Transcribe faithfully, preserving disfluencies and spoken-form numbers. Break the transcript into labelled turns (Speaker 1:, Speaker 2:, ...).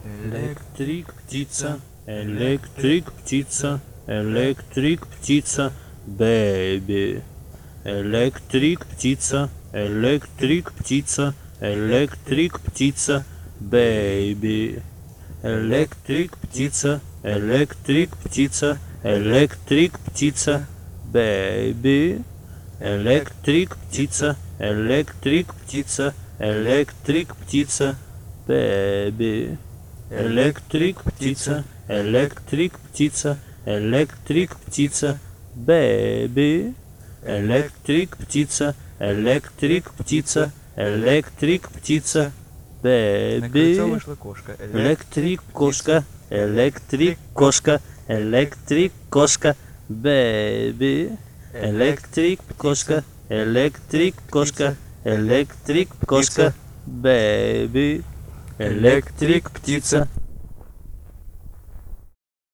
Speaker 1: Электрик птица, электрик птица, электрик птица, бэби. Электрик птица, электрик птица, электрик птица, бэби. Электрик птица, электрик птица, электрик птица, бэби. Электрик птица, электрик птица, электрик птица, бэби. Электрик птица, электрик птица, электрик птица, бэби. Электрик птица, электрик птица, электрик птица,
Speaker 2: На крыльцо
Speaker 1: бэби.
Speaker 2: вышла кошка.
Speaker 1: Электрик кошка, электрик кошка, электрик кошка, бэби. Электрик кошка, электрик кошка, электрик кошка, бэби. Электрик птица,